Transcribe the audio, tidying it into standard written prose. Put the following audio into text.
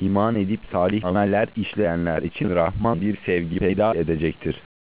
iman edip salih ameller işleyenler için Rahman bir sevgi peyda edecektir.